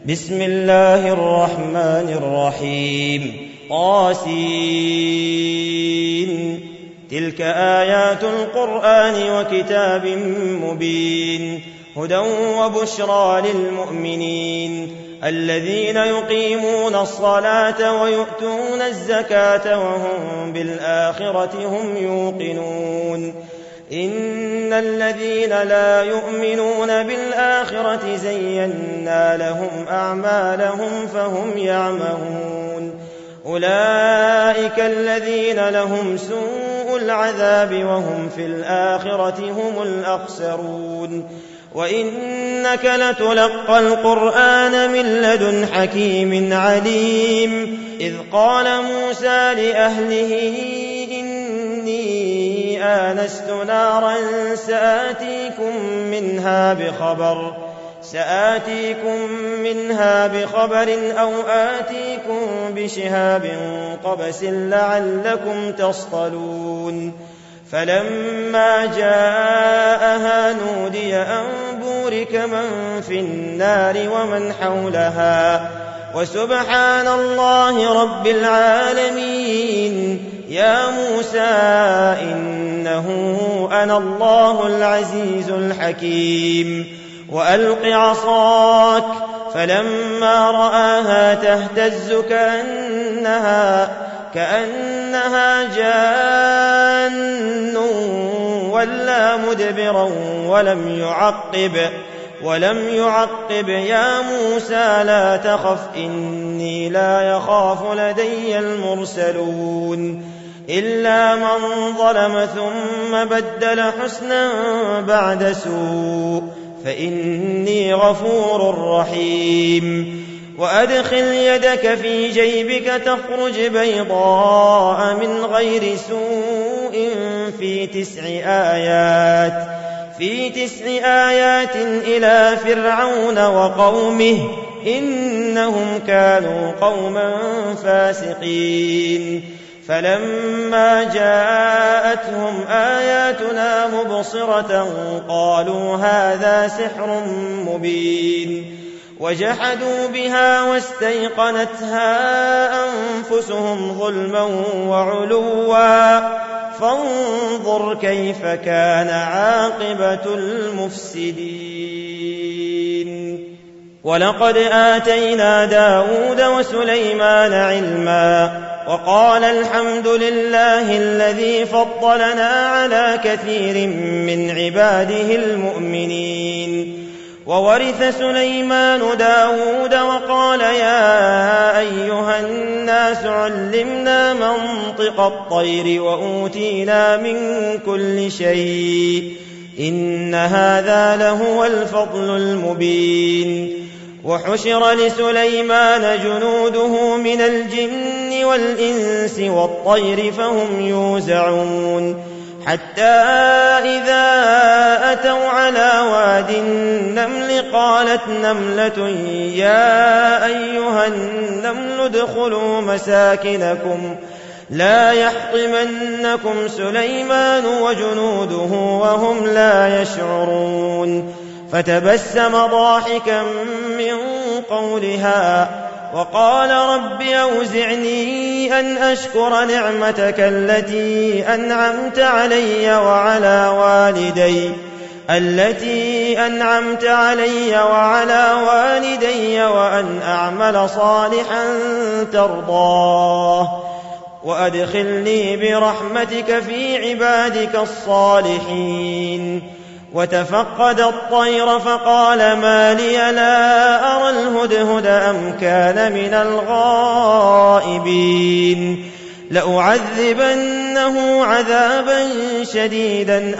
بسم الله الرحمن الرحيم طاسين تلك آيات القرآن وكتاب مبين هدى وبشرى للمؤمنين الذين يقيمون الصلاة ويؤتون الزكاة وهم بالآخرة هم يوقنون إن الذين لا يؤمنون بالآخرة زينا لهم أعمالهم فهم يعمهون أولئك الذين لهم سوء العذاب وهم في الآخرة هم الأخسرون وإنك لتلقى القرآن من لدن حكيم عليم إذ قال موسى لأهله إني آنست نارا سآتيكم منها بخبر أو آتيكم بشهاب قبس لعلكم تصطلون فلما جاءها نودي أن بورك من في النار ومن حولها وسبحان الله رب العالمين يا موسى إنه أنا الله العزيز الحكيم وألق عصاك فلما رآها تهتز كأنها جان ولا مدبرا ولم يعقب يا موسى لا تخف إني لا يخاف لدي المرسلون إلا من ظلم ثم بدل حسنا بعد سوء فإني غفور رحيم وأدخل يدك في جيبك تخرج بيضاء من غير سوء في 9 آيات إلى فرعون وقومه إنهم كانوا قوما فاسقين فلما جاءتهم آياتنا مبصرة قالوا هذا سحر مبين وجحدوا بها واستيقنتها أنفسهم ظلما وعلوا فانظر كيف كان عاقبة المفسدين ولقد آتينا داود وسليمان علما وقال الحمد لله الذي فضلنا على كثير من عباده المؤمنين وورث سليمان داود وقال يا أيها الناس علمنا منطق الطير وأوتينا من كل شيء إن هذا لهو الفضل المبين وحشر لسليمان جنوده من الجن والإنس والطير فهم يوزعون حتى إذا أتوا على واد النمل قالت نملة يا أيها النمل ادخلوا مساكنكم لا يحطمنكم سليمان وجنوده وهم لا يشعرون فتبسم ضاحكا من قولها وقال رب أوزعني أن أشكر نعمتك التي أنعمت علي وعلى والدي وأن أعمل صالحا ترضاه وأدخلني برحمتك في عبادك الصالحين وتفقد الطير فقال ما لي لا أرى الهدهد أم كان من الغائبين لأعذبنه عذابا شديدا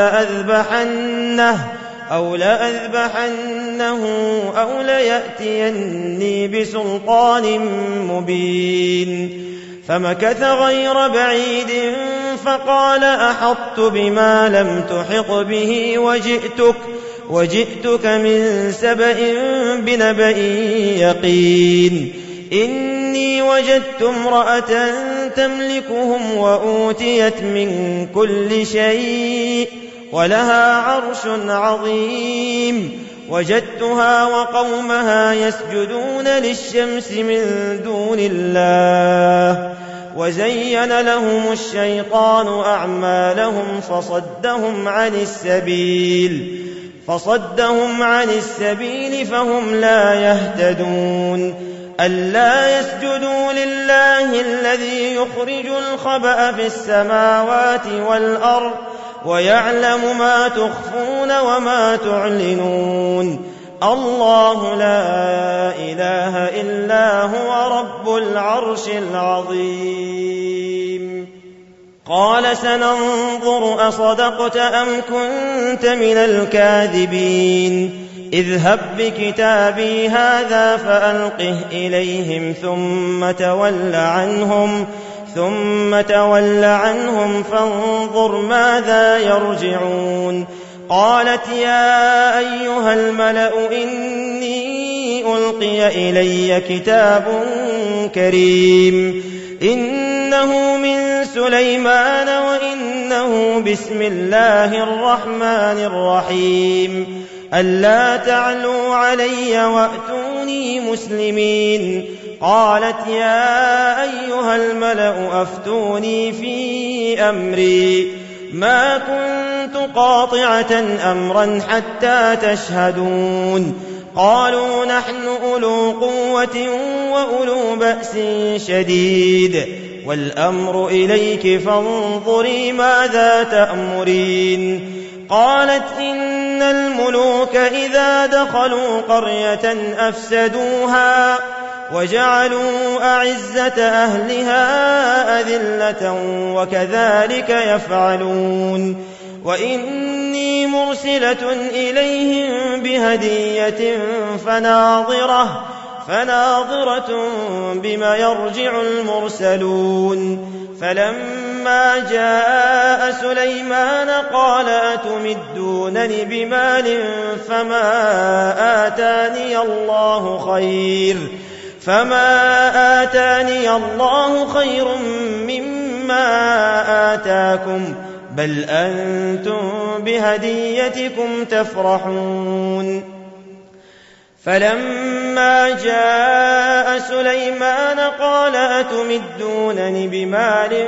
أو لأذبحنه أو ليأتيني بسلطان مبين فمكث غير بعيد فقال أحطت بما لم تحط به وجئتك من سبأ بنبأ يقين إني وجدت امرأة تملكهم وأوتيت من كل شيء ولها عرش عظيم وجدتها وقومها يسجدون للشمس من دون الله وزين لهم الشيطان أعمالهم فصدهم عن السبيل فهم لا يهتدون ألا يسجدوا لله الذي يخرج الخبأ في السماوات والأرض ويعلم ما تخفون وما تعلنون الله لا إله إلا هو رب العرش العظيم قال سننظر أصدقت أم كنت من الكاذبين اذهب بكتابي هذا فألقه إليهم ثم تول عنهم فانظر ماذا يرجعون قالت يا أيها الملأ إني ألقي إلي كتاب كريم إنه من سليمان وإنه بسم الله الرحمن الرحيم ألا تعلوا علي وأتوني مسلمين قالت يا أيها الملأ أفتوني في أمري ما كنت قاطعة أمرا حتى تشهدون قالوا نحن أولو قوة وأولو بأس شديد والأمر إليك فانظري ماذا تأمرين قالت إن الملوك إذا دخلوا قرية أفسدوها وجعلوا أعزة أهلها أذلة وكذلك يفعلون وإني مرسلة إليهم بهدية فناظرة بما يرجع المرسلون فلما جاء سليمان قال أتمدونني بمال فما آتاني الله خير مما آتاكم بل أنتم بهديتكم تفرحون فلما جاء سليمان قال أتمدونني بمال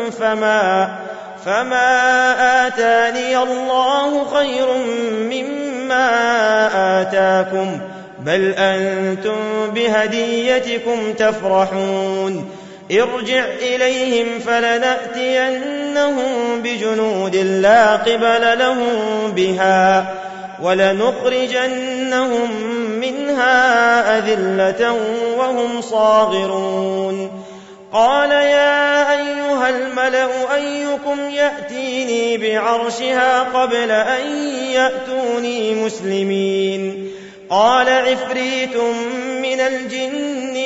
فما آتاني الله خير مما آتاكم بل أنتم بهديتكم تفرحون ارجع إليهم فلنأتينهم بجنود لا قبل لهم بها ولنخرجنهم منها أذلة وهم صاغرون قال يا أيها الملأ أيكم يأتيني بعرشها قبل أن يأتوني مسلمين قال عفريت من الجن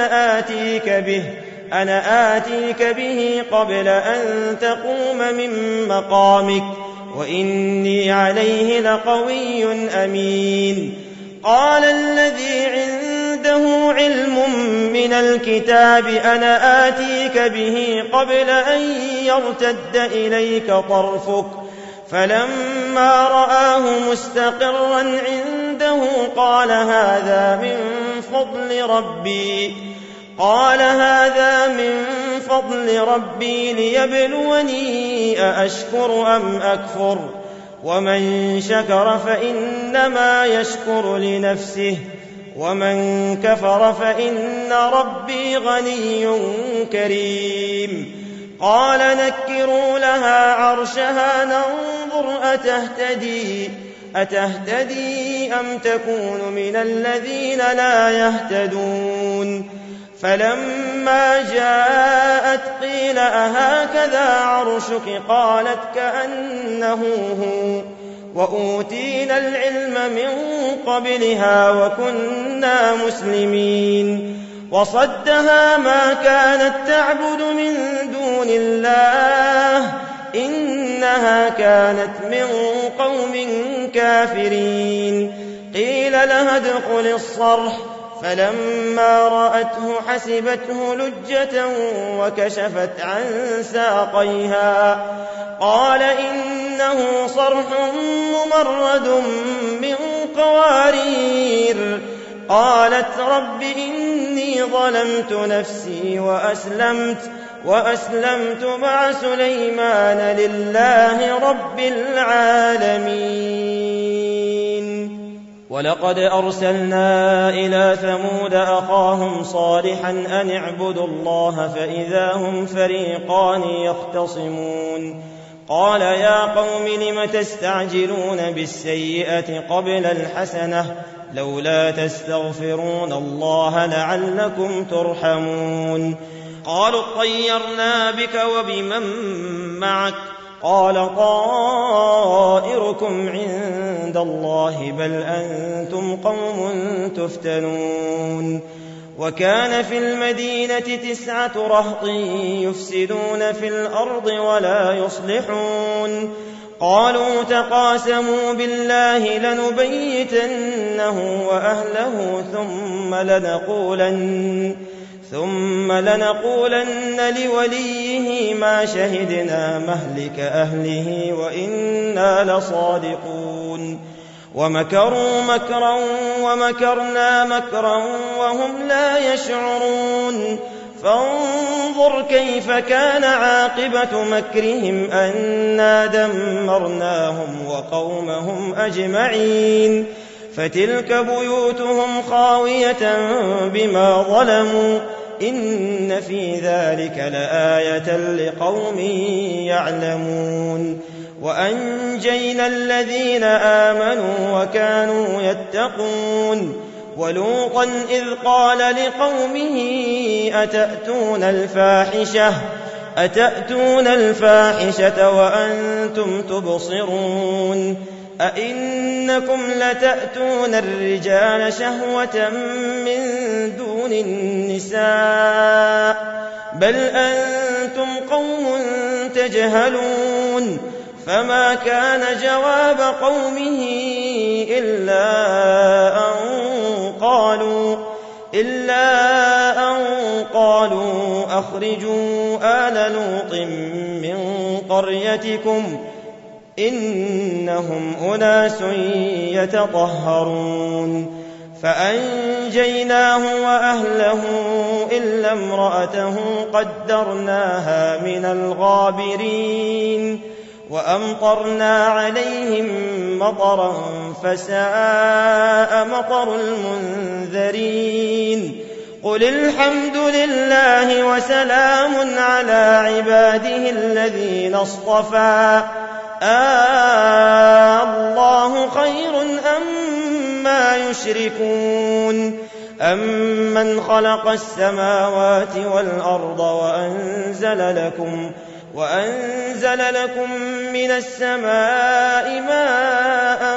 أنا آتيك به قبل أن تقوم من مقامك وإني عليه لقوي أمين قال الذي عنده علم من الكتاب أنا آتيك به قبل أن يرتد إليك طرفك فلما رآه مستقرا عنده قال هذا من فضل ربي ليبلوني أأشكر أم أكفر ومن شكر فإنما يشكر لنفسه ومن كفر فإن ربي غني كريم قال نكروا لها عرشها ننظر أتهتدي أم تكون من الذين لا يهتدون فلما جاءت قيل أهكذا عرشك قالت كأنه هو وأوتينا العلم من قبلها وكنا مسلمين وصدها ما كانت تعبد من دون الله إنها كانت من قوم كافرين قيل لها ادخل الصرح فلما رأته حسبته لجة وكشفت عن ساقيها قال إنه صرح ممرد من قوارير. قالت رب إني ظلمت نفسي وأسلمت مع سليمان لله رب العالمين. ولقد أرسلنا إلى ثمود أخاهم صالحا أن اعبدوا الله فإذا هم فريقان يختصمون. قال يا قوم لم تستعجلون بالسيئة قبل الحسنة لولا تستغفرون الله لعلكم ترحمون. قالوا اطيرنا بك وبمن معك قال طائركم عند الله بل أنتم قوم تفتنون. وكان في المدينة 9 رهط يفسدون في الأرض ولا يصلحون. قالوا تقاسموا بالله لنبيتنه وأهله ثم لنقولن لوليه ما شهدنا مهلك أهله وإنا لصادقون. ومكروا مكرا ومكرنا مكرا وهم لا يشعرون. فانظر كيف كان عاقبة مكرهم أنا دمرناهم وقومهم أجمعين. فتلك بيوتهم خاوية بما ظلموا إن في ذلك لآية لقوم يعلمون. وأنجينا الذين آمنوا وكانوا يتقون. ولوطا إذ قال لقومه أتأتون الفاحشة وأنتم تبصرون أئنكم لتأتون الرجال شهوة من دون النساء بل أنتم قوم تجهلون. فما كان جواب قومه إلا أن قالوا أخرجوا آل لوط من قريتكم إنهم أناس يتطهرون. فأنجيناه وأهله إلا امرأته قدرناها من الغابرين. وأمطرنا عليهم مطرا فساء مطر المنذرين. قل الحمد لله وسلام على عباده الذين اصطفى الله خير أما يشركون. أمن خلق السماوات والأرض وأنزل لكم من السماء ماء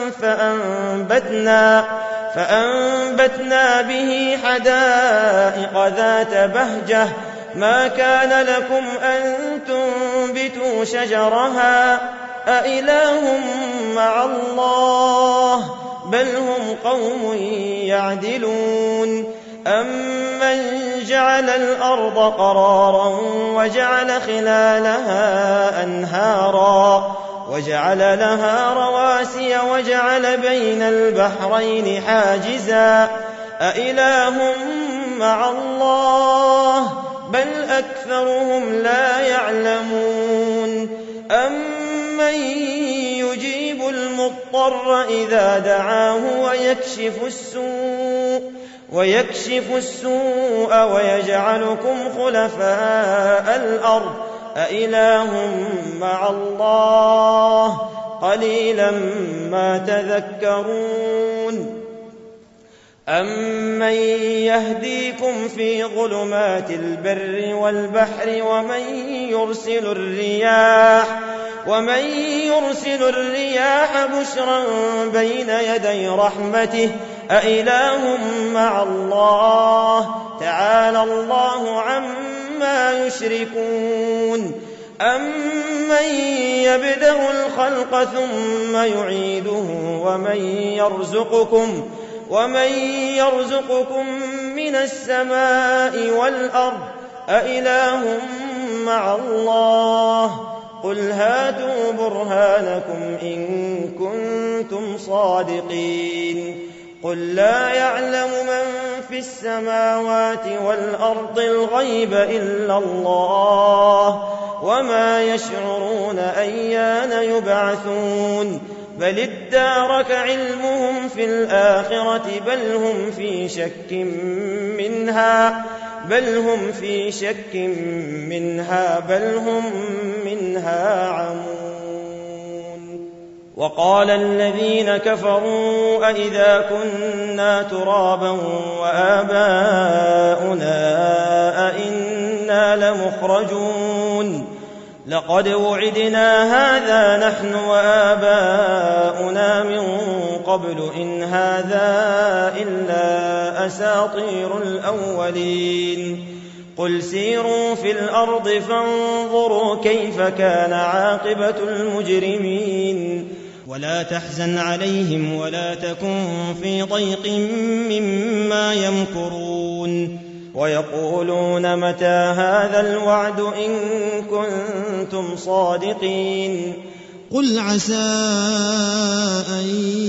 فأنبتنا به حدائق ذات بهجة ما كان لكم أن تنبتوا شجرها أإله مع الله بل هم قوم يعدلون. أمن جعل الأرض قرارا وجعل خلالها أنهارا وجعل لها رواسي وجعل بين البحرين حاجزا أإله مع الله بل أكثرهم لا يعلمون. أمن يجيب المضطر إذا دعاه ويكشف السوء ويجعلكم خلفاء الأرض أإله مع الله قليلا ما تذكرون. أمن يهديكم في ظلمات البر والبحر ومن يرسل الرياح بشرا بين يدي رحمته أإله مع الله تعالى الله عما يشركون. أمن يبدأ الخلق ثم يعيده ومن يرزقكم من السماء والأرض أإله مع الله قل هاتوا برهانكم إن كنتم كنتم صادقين قل لا يعلم من في السماوات والأرض الغيب إلا الله وما يشعرون أيان يبعثون بل ادارك علمهم في الآخرة بل هم في شك منها بل هم منها عمون وقال الذين كفروا أئذا كنا ترابا وآباؤنا أئنا لمخرجون لقد وعدنا هذا نحن وآباؤنا من قبل إن هذا إلا أساطير الأولين قل سيروا في الأرض فانظروا كيف كان عاقبة المجرمين ولا تحزن عليهم ولا تكن في ضيق مما يمكرون ويقولون متى هذا الوعد إن كنتم صادقين قل عسى أن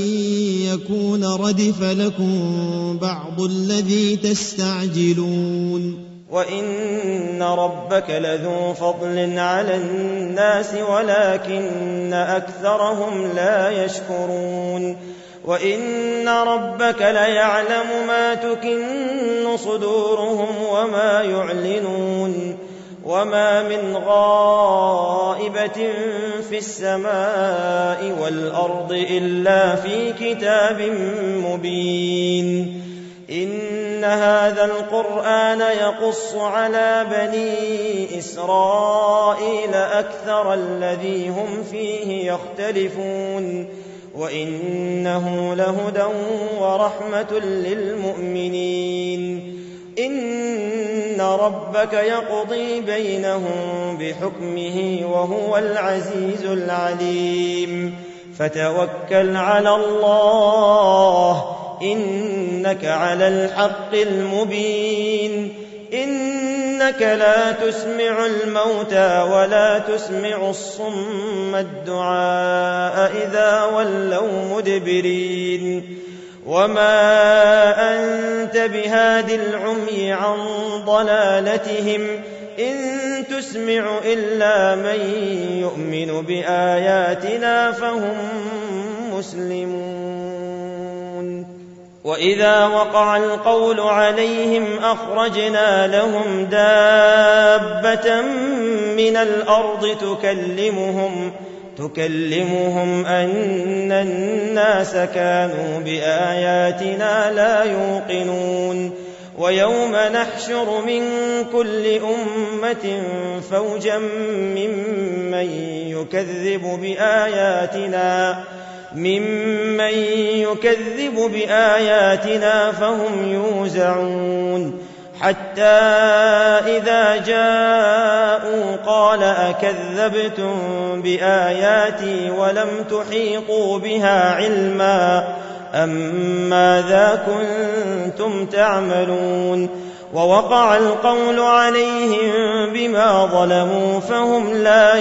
يكون ردف لكم بعض الذي تستعجلون وإن ربك لذو فضل على الناس ولكن أكثرهم لا يشكرون وإن ربك ليعلم ما تكن صدورهم وما يعلنون وما من غائبة في السماء والأرض إلا في كتاب مبين إن هذا القرآن يقص على بني إسرائيل أكثر الذي هم فيه يختلفون وإنه لهدى ورحمة للمؤمنين إن ربك يقضي بينهم بحكمه وهو العزيز العليم فتوكل على الله إنك على الحق المبين إنك لا تسمع الموتى ولا تسمع الصم الدعاء إذا ولوا مدبرين وما أنت بهاد العمي عن ضلالتهم إن تسمع إلا من يؤمن بآياتنا فهم مسلمون وإذا وقع القول عليهم أخرجنا لهم دابة من الأرض تكلمهم أن الناس كانوا بآياتنا لا يوقنون ويوم نحشر من كل أمة فوجا ممن يكذب بآياتنا فهم يوزعون حتى إذا جاءوا قال أكذبتم بآياتي ولم تحيطوا بها علما أم ماذا كنتم تعملون ووقع القول عليهم بما ظلموا فهم لا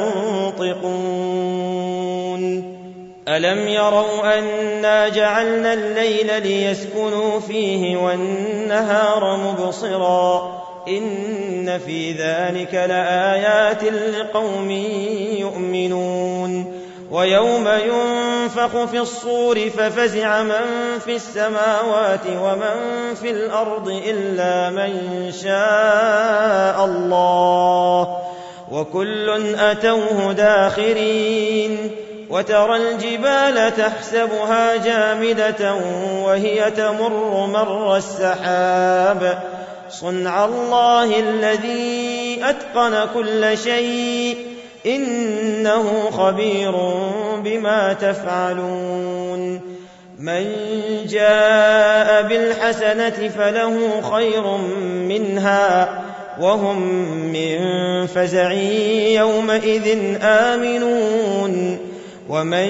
ينطقون ألم يروا أنا جعلنا الليل ليسكنوا فيه والنهار مبصرا إن في ذلك لآيات لقوم يؤمنون ويوم ينفخ في الصور ففزع من في السماوات ومن في الأرض إلا من شاء الله وكل أتوه داخرين وترى الجبال تحسبها جامدة وهي تمر مر السحاب صنع الله الذي أتقن كل شيء إنه خبير بما تفعلون من جاء بالحسنة فله خير منها وهم من فزع يومئذ آمنون ومن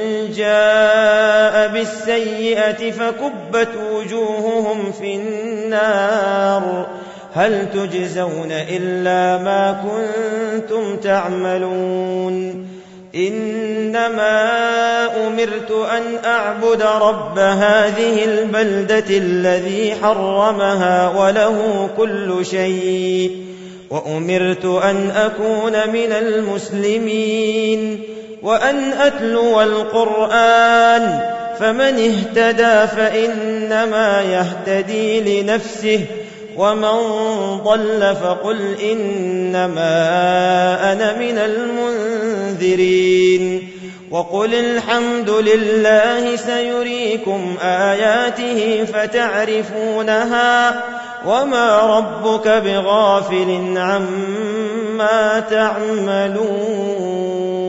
جاء بالسيئة فكبت وجوههم في النار هل تجزون إلا ما كنتم تعملون إنما أمرت أن أعبد رب هذه البلدة الذي حرمها وله كل شيء وأمرت أن أكون من المسلمين وأن أتلو القرآن فمن اهتدى فإنما يهتدي لنفسه ومن ضل فقل إنما أنا من المنذرين وقل الحمد لله سيريكم آياته فتعرفونها وما ربك بغافل عما تعملون